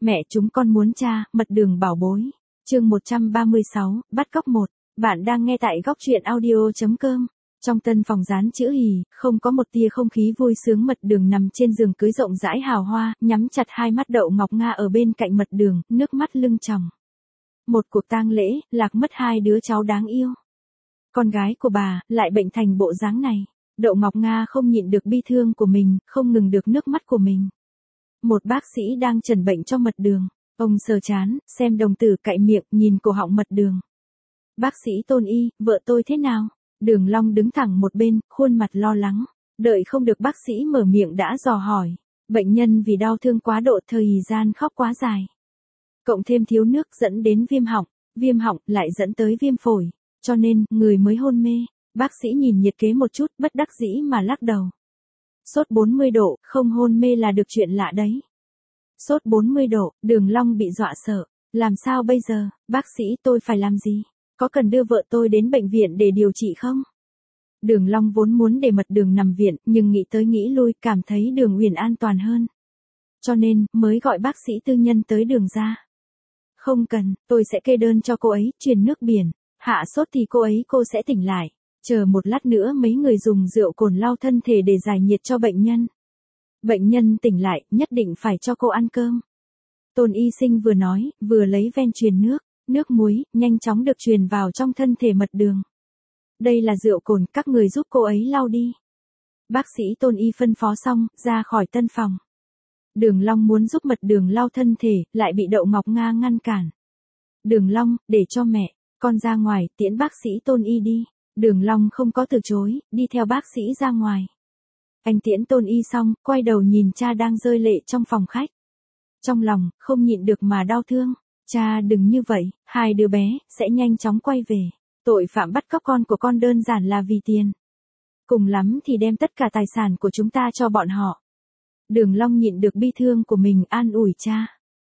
Mẹ chúng con muốn cha, mật đường bảo bối. Chương 136, bắt cóc 1. Bạn đang nghe tại góc truyện audio.com. Trong tân phòng dán chữ hì, không có một tia không khí vui sướng. Mật đường nằm trên giường cưới rộng rãi hào hoa, nhắm chặt hai mắt. Đậu Ngọc Nga ở bên cạnh mật đường, nước mắt lưng tròng. Một cuộc tang lễ, lạc mất hai đứa cháu đáng yêu. Con gái của bà, lại bệnh thành bộ dáng này. Đậu Ngọc Nga không nhịn được bi thương của mình, không ngừng được nước mắt của mình. Một bác sĩ đang chẩn bệnh cho mật đường. Ông sờ chán, xem đồng tử cạy miệng, nhìn cổ họng mật đường. Bác sĩ Tôn Y, vợ tôi thế nào? Đường Long đứng thẳng một bên, khuôn mặt lo lắng. Đợi không được bác sĩ mở miệng đã dò hỏi. Bệnh nhân vì đau thương quá độ thời gian khóc quá dài. Cộng thêm thiếu nước dẫn đến viêm họng lại dẫn tới viêm phổi. Cho nên, người mới hôn mê. Bác sĩ nhìn nhiệt kế một chút, bất đắc dĩ mà lắc đầu. Sốt 40 độ, không hôn mê là được chuyện lạ đấy. Sốt 40 độ, Đường Long bị dọa sợ. Làm sao bây giờ, bác sĩ tôi phải làm gì? Có cần đưa vợ tôi đến bệnh viện để điều trị không? Đường Long vốn muốn để mật đường nằm viện, nhưng nghĩ tới nghĩ lui, cảm thấy Đường Uyển an toàn hơn. Cho nên, mới gọi bác sĩ tư nhân tới Đường ra. Không cần, tôi sẽ kê đơn cho cô ấy, truyền nước biển. Hạ sốt thì cô sẽ tỉnh lại. Chờ một lát nữa mấy người dùng rượu cồn lau thân thể để giải nhiệt cho bệnh nhân. Bệnh nhân tỉnh lại, nhất định phải cho cô ăn cơm. Tôn y sinh vừa nói, vừa lấy ven truyền nước muối, nhanh chóng được truyền vào trong thân thể mật đường. Đây là rượu cồn, các người giúp cô ấy lau đi. Bác sĩ Tôn y phân phó xong, ra khỏi tân phòng. Đường Long muốn giúp mật đường lau thân thể, lại bị Đậu Ngọc Nga ngăn cản. Đường Long, để cho mẹ, con ra ngoài, tiễn bác sĩ Tôn y đi. Đường Long không có từ chối, đi theo bác sĩ ra ngoài. Anh tiễn Tôn y xong, quay đầu nhìn cha đang rơi lệ trong phòng khách. Trong lòng, không nhịn được mà đau thương. Cha đừng như vậy, hai đứa bé, sẽ nhanh chóng quay về. Tội phạm bắt cóc con của con đơn giản là vì tiền. Cùng lắm thì đem tất cả tài sản của chúng ta cho bọn họ. Đường Long nhịn được bi thương của mình an ủi cha.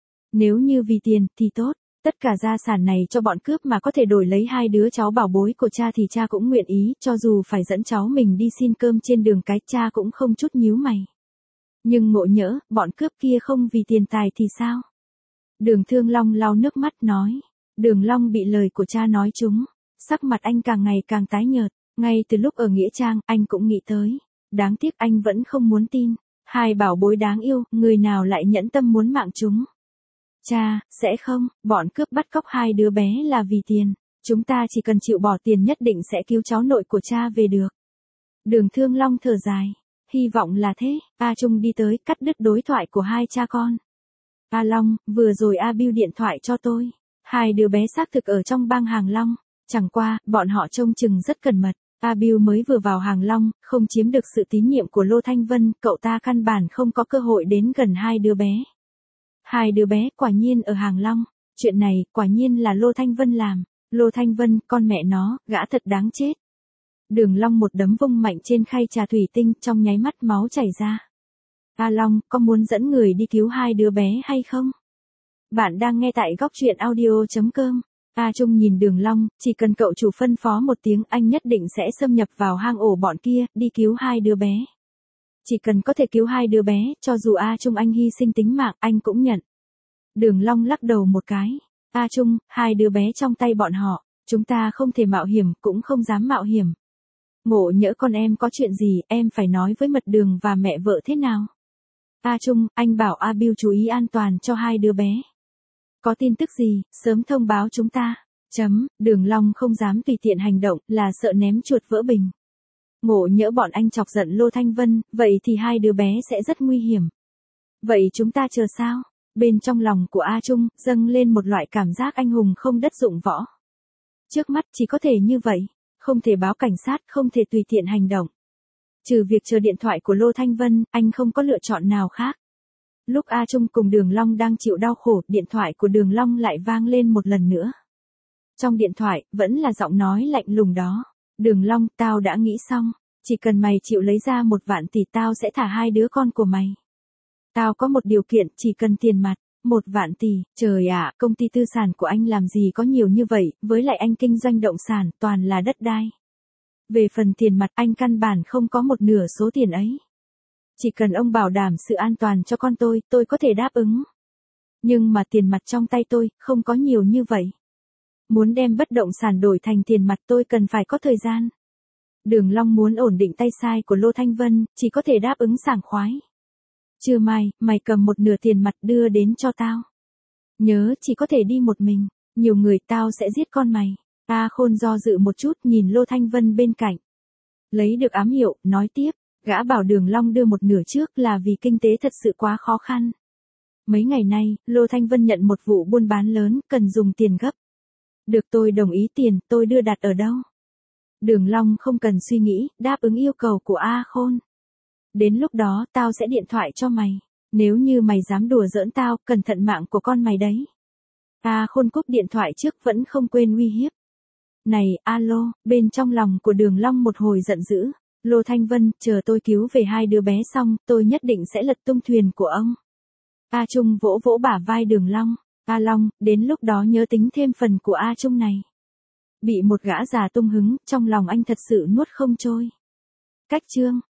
Nếu như vì tiền, thì tốt. Tất cả gia sản này cho bọn cướp mà có thể đổi lấy hai đứa cháu bảo bối của cha thì cha cũng nguyện ý, cho dù phải dẫn cháu mình đi xin cơm trên đường cái, cha cũng không chút nhíu mày. Nhưng ngộ nhỡ, bọn cướp kia không vì tiền tài thì sao? Đường Thương Long lau nước mắt nói. Đường Long bị lời của cha nói trúng. Sắc mặt anh càng ngày càng tái nhợt. Ngay từ lúc ở Nghĩa Trang, anh cũng nghĩ tới. Đáng tiếc anh vẫn không muốn tin. Hai bảo bối đáng yêu, người nào lại nhẫn tâm muốn mạng chúng? Cha, sẽ không, bọn cướp bắt cóc hai đứa bé là vì tiền. Chúng ta chỉ cần chịu bỏ tiền nhất định sẽ cứu cháu nội của cha về được. Đường Thương Long thở dài. Hy vọng là thế. A Trung đi tới, cắt đứt đối thoại của hai cha con. A Long, vừa rồi A Bưu điện thoại cho tôi. Hai đứa bé xác thực ở trong bang Hàng Long. Chẳng qua, bọn họ trông chừng rất cẩn mật. A Bưu mới vừa vào Hàng Long, không chiếm được sự tín nhiệm của Lô Thanh Vân, cậu ta căn bản không có cơ hội đến gần hai đứa bé. Hai đứa bé quả nhiên ở Hàng Long. Chuyện này, quả nhiên là Lô Thanh Vân làm. Lô Thanh Vân, con mẹ nó, gã thật đáng chết. Đường Long một đấm vung mạnh trên khay trà thủy tinh, trong nháy mắt máu chảy ra. A Long, có muốn dẫn người đi cứu hai đứa bé hay không? Bạn đang nghe tại góc truyện audio.com. A Trung nhìn Đường Long, chỉ cần cậu chủ phân phó một tiếng, anh nhất định sẽ xâm nhập vào hang ổ bọn kia, đi cứu hai đứa bé. Chỉ cần có thể cứu hai đứa bé, cho dù A Trung anh hy sinh tính mạng, anh cũng nhận. Đường Long lắc đầu một cái. A Trung, hai đứa bé trong tay bọn họ, chúng ta không thể mạo hiểm, cũng không dám mạo hiểm. Ngộ nhỡ con em có chuyện gì, em phải nói với mật đường và mẹ vợ thế nào? A Trung, anh bảo A Bưu chú ý an toàn cho hai đứa bé. Có tin tức gì, sớm thông báo chúng ta. Đường Long không dám tùy tiện hành động, là sợ ném chuột vỡ bình. Ngộ nhỡ bọn anh chọc giận Lô Thanh Vân, vậy thì hai đứa bé sẽ rất nguy hiểm. Vậy chúng ta chờ sao? Bên trong lòng của A Trung, dâng lên một loại cảm giác anh hùng không đất dụng võ. Trước mắt chỉ có thể như vậy, không thể báo cảnh sát, không thể tùy tiện hành động. Trừ việc chờ điện thoại của Lô Thanh Vân, anh không có lựa chọn nào khác. Lúc A Trung cùng Đường Long đang chịu đau khổ, điện thoại của Đường Long lại vang lên một lần nữa. Trong điện thoại, vẫn là giọng nói lạnh lùng đó. Đường Long, tao đã nghĩ xong, chỉ cần mày chịu lấy ra 1 vạn tỷ tao sẽ thả hai đứa con của mày. Tao có một điều kiện, chỉ cần tiền mặt, 1 vạn tỷ, trời ạ, công ty tư sản của anh làm gì có nhiều như vậy, với lại anh kinh doanh động sản, toàn là đất đai. Về phần tiền mặt, anh căn bản không có một nửa số tiền ấy. Chỉ cần ông bảo đảm sự an toàn cho con tôi có thể đáp ứng. Nhưng mà tiền mặt trong tay tôi, không có nhiều như vậy. Muốn đem bất động sản đổi thành tiền mặt tôi cần phải có thời gian. Đường Long muốn ổn định tay sai của Lô Thanh Vân, chỉ có thể đáp ứng sảng khoái. Trưa mai, mày cầm một nửa tiền mặt đưa đến cho tao. Nhớ chỉ có thể đi một mình, nhiều người tao sẽ giết con mày. A Khôn do dự một chút nhìn Lô Thanh Vân bên cạnh. Lấy được ám hiệu, nói tiếp, gã bảo Đường Long đưa một nửa trước là vì kinh tế thật sự quá khó khăn. Mấy ngày nay, Lô Thanh Vân nhận một vụ buôn bán lớn, cần dùng tiền gấp. Được tôi đồng ý tiền, tôi đưa đặt ở đâu? Đường Long không cần suy nghĩ, đáp ứng yêu cầu của A Khôn. Đến lúc đó tao sẽ điện thoại cho mày. Nếu như mày dám đùa giỡn tao, cẩn thận mạng của con mày đấy. A Khôn cúp điện thoại trước vẫn không quên uy hiếp. Này, alo, bên trong lòng của Đường Long một hồi giận dữ. Lô Thanh Vân, chờ tôi cứu về hai đứa bé xong, tôi nhất định sẽ lật tung thuyền của ông. A Trung vỗ vỗ bả vai Đường Long. A Long, đến lúc đó nhớ tính thêm phần của A Trung này. Bị một gã già tung hứng, trong lòng anh thật sự nuốt không trôi. Cách chương